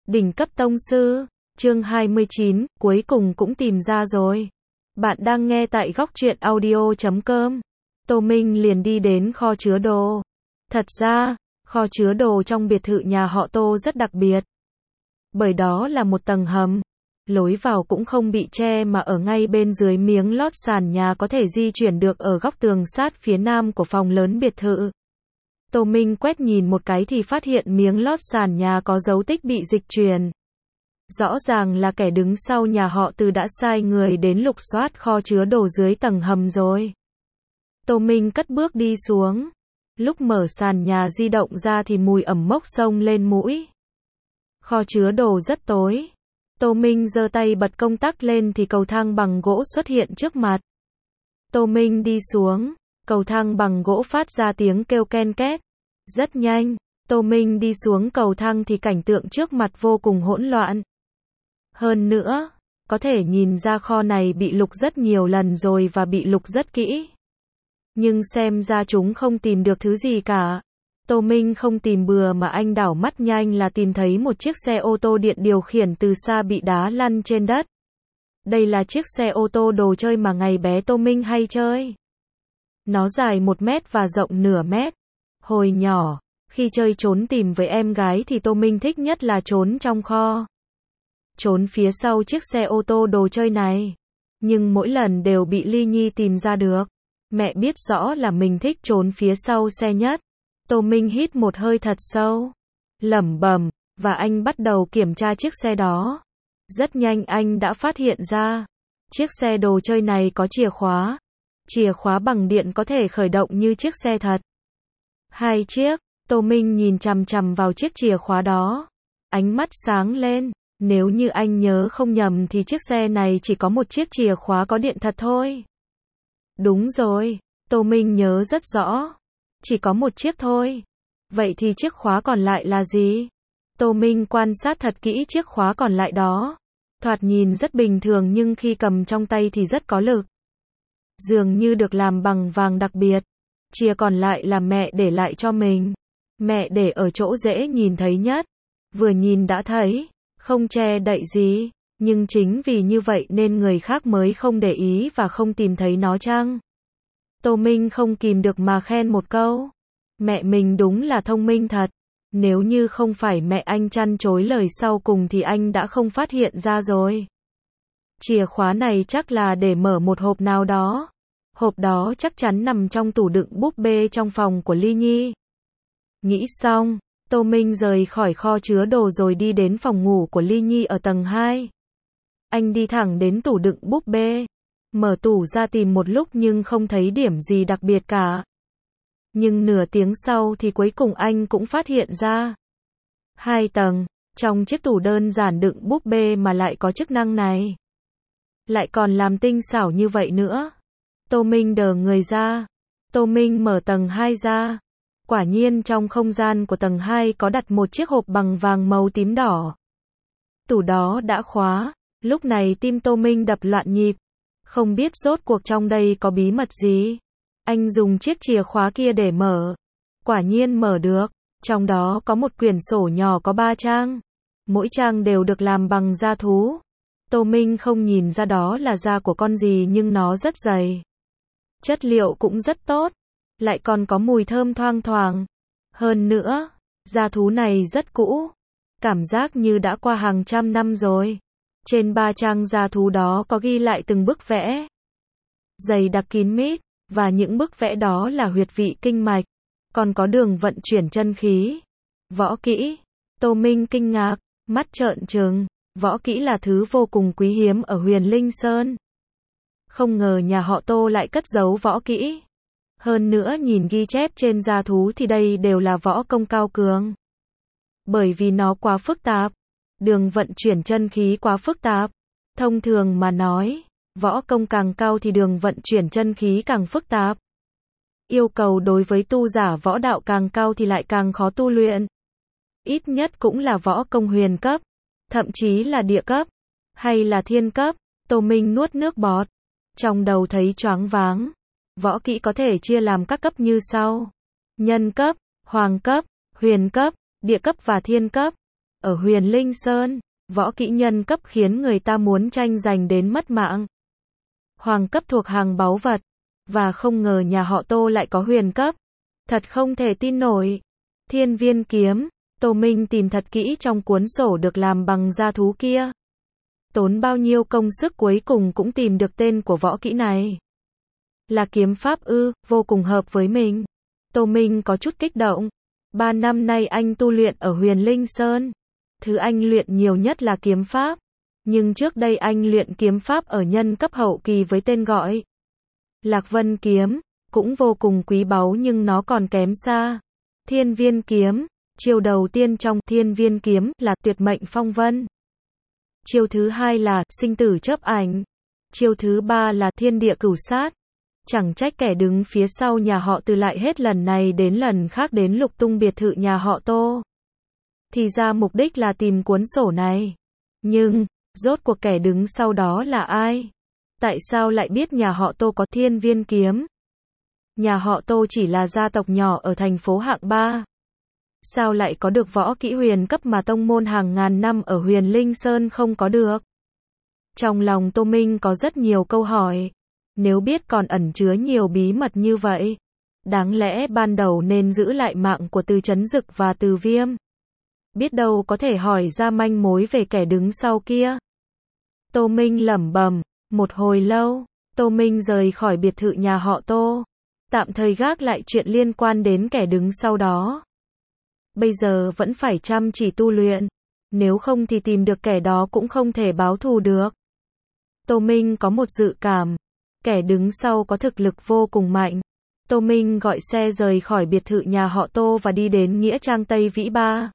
Đỉnh cấp tông sư, chương 29, cuối cùng cũng tìm ra rồi. Bạn đang nghe tại góc truyện audio.com. Tô Minh liền đi đến kho chứa đồ. Thật ra, kho chứa đồ trong biệt thự nhà họ Tô rất đặc biệt. Bởi đó là một tầng hầm. Lối vào cũng không bị che mà ở ngay bên dưới miếng lót sàn nhà có thể di chuyển được ở góc tường sát phía nam của phòng lớn biệt thự. Tô Minh quét nhìn một cái thì phát hiện miếng lót sàn nhà có dấu tích bị dịch chuyển. Rõ ràng là kẻ đứng sau nhà họ Từ đã sai người đến lục soát kho chứa đồ dưới tầng hầm rồi. Tô Minh cất bước đi xuống. Lúc mở sàn nhà di động ra thì mùi ẩm mốc xông lên mũi. Kho chứa đồ rất tối. Tô Minh giơ tay bật công tắc lên thì cầu thang bằng gỗ xuất hiện trước mặt. Tô Minh đi xuống, cầu thang bằng gỗ phát ra tiếng kêu ken két. Rất nhanh, Tô Minh đi xuống cầu thang thì cảnh tượng trước mặt vô cùng hỗn loạn. Hơn nữa, có thể nhìn ra kho này bị lục rất nhiều lần rồi và bị lục rất kỹ. Nhưng xem ra chúng không tìm được thứ gì cả. Tô Minh không tìm bừa mà anh đảo mắt nhanh là tìm thấy một chiếc xe ô tô điện điều khiển từ xa bị đá lăn trên đất. Đây là chiếc xe ô tô đồ chơi mà ngày bé Tô Minh hay chơi. Nó dài 1 mét và rộng nửa mét. Hồi nhỏ, khi chơi trốn tìm với em gái thì Tô Minh thích nhất là trốn trong kho. Trốn phía sau chiếc xe ô tô đồ chơi này. Nhưng mỗi lần đều bị Ly Nhi tìm ra được. Mẹ biết rõ là mình thích trốn phía sau xe nhất. Tô Minh hít một hơi thật sâu, lẩm bẩm, và anh bắt đầu kiểm tra chiếc xe đó. Rất nhanh anh đã phát hiện ra, chiếc xe đồ chơi này có chìa khóa. Chìa khóa bằng điện có thể khởi động như chiếc xe thật. 2 chiếc, Tô Minh nhìn chằm chằm vào chiếc chìa khóa đó. Ánh mắt sáng lên, nếu như anh nhớ không nhầm thì chiếc xe này chỉ có một chiếc chìa khóa có điện thật thôi. Đúng rồi, Tô Minh nhớ rất rõ. Chỉ có một chiếc thôi. Vậy thì chiếc khóa còn lại là gì? Tô Minh quan sát thật kỹ chiếc khóa còn lại đó. Thoạt nhìn rất bình thường nhưng khi cầm trong tay thì rất có lực. Dường như được làm bằng vàng đặc biệt. Chìa còn lại là mẹ để lại cho mình. Mẹ để ở chỗ dễ nhìn thấy nhất. Vừa nhìn đã thấy, không che đậy gì. Nhưng chính vì như vậy nên người khác mới không để ý và không tìm thấy nó chăng? Tô Minh không kìm được mà khen một câu. Mẹ mình đúng là thông minh thật. Nếu như không phải mẹ anh chăn chối lời sau cùng thì anh đã không phát hiện ra rồi. Chìa khóa này chắc là để mở một hộp nào đó. Hộp đó chắc chắn nằm trong tủ đựng búp bê trong phòng của Ly Nhi. Nghĩ xong, Tô Minh rời khỏi kho chứa đồ rồi đi đến phòng ngủ của Ly Nhi ở tầng 2. Anh đi thẳng đến tủ đựng búp bê. Mở tủ ra tìm một lúc nhưng không thấy điểm gì đặc biệt cả. Nhưng nửa tiếng sau thì cuối cùng anh cũng phát hiện ra. 2 tầng, trong chiếc tủ đơn giản đựng búp bê mà lại có chức năng này. Lại còn làm tinh xảo như vậy nữa. Tô Minh đờ người ra. Tô Minh mở tầng 2 ra. Quả nhiên trong không gian của tầng 2 có đặt một chiếc hộp bằng vàng màu tím đỏ. Tủ đó đã khóa. Lúc này tim Tô Minh đập loạn nhịp. Không biết rốt cuộc trong đây có bí mật gì. Anh dùng chiếc chìa khóa kia để mở. Quả nhiên mở được. Trong đó có một quyển sổ nhỏ có 3 trang. Mỗi trang đều được làm bằng da thú. Tô Minh không nhìn ra đó là da của con gì nhưng nó rất dày. Chất liệu cũng rất tốt. Lại còn có mùi thơm thoang thoảng. Hơn nữa, da thú này rất cũ. Cảm giác như đã qua hàng trăm năm rồi. Trên 3 trang da thú đó có ghi lại từng bức vẽ. Dày đặc kín mít, và những bức vẽ đó là huyệt vị kinh mạch. Còn có đường vận chuyển chân khí. Võ kỹ. Tô Minh kinh ngạc, mắt trợn trừng. Võ kỹ là thứ vô cùng quý hiếm ở Huyền Linh Sơn. Không ngờ nhà họ Tô lại cất giấu võ kỹ. Hơn nữa nhìn ghi chép trên da thú thì đây đều là võ công cao cường. Bởi vì nó quá phức tạp. Đường vận chuyển chân khí quá phức tạp. Thông thường mà nói, võ công càng cao thì đường vận chuyển chân khí càng phức tạp. Yêu cầu đối với tu giả võ đạo càng cao thì lại càng khó tu luyện. Ít nhất cũng là võ công huyền cấp, thậm chí là địa cấp, hay là thiên cấp. Tô Minh nuốt nước bọt, trong đầu thấy choáng váng. Võ kỹ có thể chia làm các cấp như sau: nhân cấp, hoàng cấp, huyền cấp, địa cấp và thiên cấp. Ở Huyền Linh Sơn, võ kỹ nhân cấp khiến người ta muốn tranh giành đến mất mạng. Hoàng cấp thuộc hàng báu vật, và không ngờ nhà họ Tô lại có huyền cấp. Thật không thể tin nổi. Thiên Viên kiếm, Tô Minh tìm thật kỹ trong cuốn sổ được làm bằng da thú kia. Tốn bao nhiêu công sức cuối cùng cũng tìm được tên của võ kỹ này. Là kiếm pháp ư, vô cùng hợp với mình. Tô Minh có chút kích động. 3 năm nay anh tu luyện ở Huyền Linh Sơn. Thứ anh luyện nhiều nhất là kiếm pháp. Nhưng trước đây anh luyện kiếm pháp ở nhân cấp hậu kỳ với tên gọi Lạc Vân kiếm, cũng vô cùng quý báu nhưng nó còn kém xa. Thiên Viên kiếm, chiêu đầu tiên trong Thiên Viên kiếm là tuyệt mệnh phong vân. Chiêu thứ hai là sinh tử chớp ảnh. Chiêu thứ ba là thiên địa cửu sát. Chẳng trách kẻ đứng phía sau nhà họ Từ lại hết lần này đến lần khác đến lục tung biệt thự nhà họ Tô. Thì ra mục đích là tìm cuốn sổ này. Nhưng, rốt cuộc kẻ đứng sau đó là ai? Tại sao lại biết nhà họ Tô có Thiên Viên kiếm? Nhà họ Tô chỉ là gia tộc nhỏ ở thành phố hạng 3. Sao lại có được võ kỹ huyền cấp mà tông môn hàng ngàn năm ở Huyền Linh Sơn không có được? Trong lòng Tô Minh có rất nhiều câu hỏi. Nếu biết còn ẩn chứa nhiều bí mật như vậy, đáng lẽ ban đầu nên giữ lại mạng của Từ Chấn Dực và Từ Viêm. Biết đâu có thể hỏi ra manh mối về kẻ đứng sau kia. Tô Minh lẩm bẩm. Một hồi lâu, Tô Minh rời khỏi biệt thự nhà họ Tô. Tạm thời gác lại chuyện liên quan đến kẻ đứng sau đó. Bây giờ vẫn phải chăm chỉ tu luyện. Nếu không thì tìm được kẻ đó cũng không thể báo thù được. Tô Minh có một dự cảm. Kẻ đứng sau có thực lực vô cùng mạnh. Tô Minh gọi xe rời khỏi biệt thự nhà họ Tô và đi đến Nghĩa Trang Tây Vĩ Ba.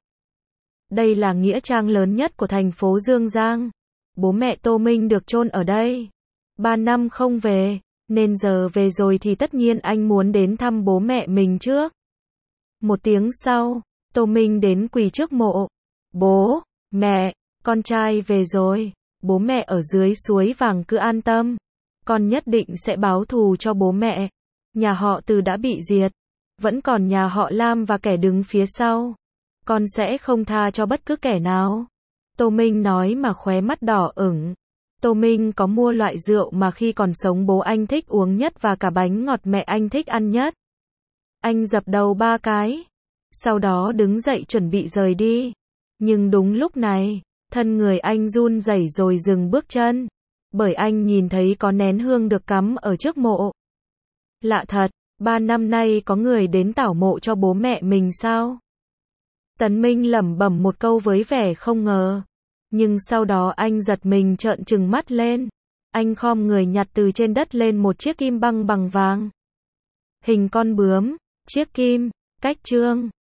Đây là nghĩa trang lớn nhất của thành phố Dương Giang. Bố mẹ Tô Minh được chôn ở đây. 3 năm không về, nên giờ về rồi thì tất nhiên anh muốn đến thăm bố mẹ mình trước. 1 tiếng sau, Tô Minh đến quỳ trước mộ. Bố, mẹ, con trai về rồi. Bố mẹ ở dưới suối vàng cứ an tâm. Con nhất định sẽ báo thù cho bố mẹ. Nhà họ Từ đã bị diệt. Vẫn còn nhà họ Lam và kẻ đứng phía sau. Con sẽ không tha cho bất cứ kẻ nào. Tô Minh nói mà khóe mắt đỏ ửng. Tô Minh có mua loại rượu mà khi còn sống bố anh thích uống nhất và cả bánh ngọt mẹ anh thích ăn nhất. Anh dập đầu 3 cái. Sau đó đứng dậy chuẩn bị rời đi. Nhưng đúng lúc này, thân người anh run rẩy rồi dừng bước chân. Bởi anh nhìn thấy có nén hương được cắm ở trước mộ. Lạ thật, 3 năm nay có người đến tảo mộ cho bố mẹ mình sao? Tấn Minh lẩm bẩm một câu với vẻ không ngờ. Nhưng sau đó anh giật mình trợn trừng mắt lên. Anh khom người nhặt từ trên đất lên một chiếc kim băng bằng vàng. Hình con bướm, chiếc kim, cách chương.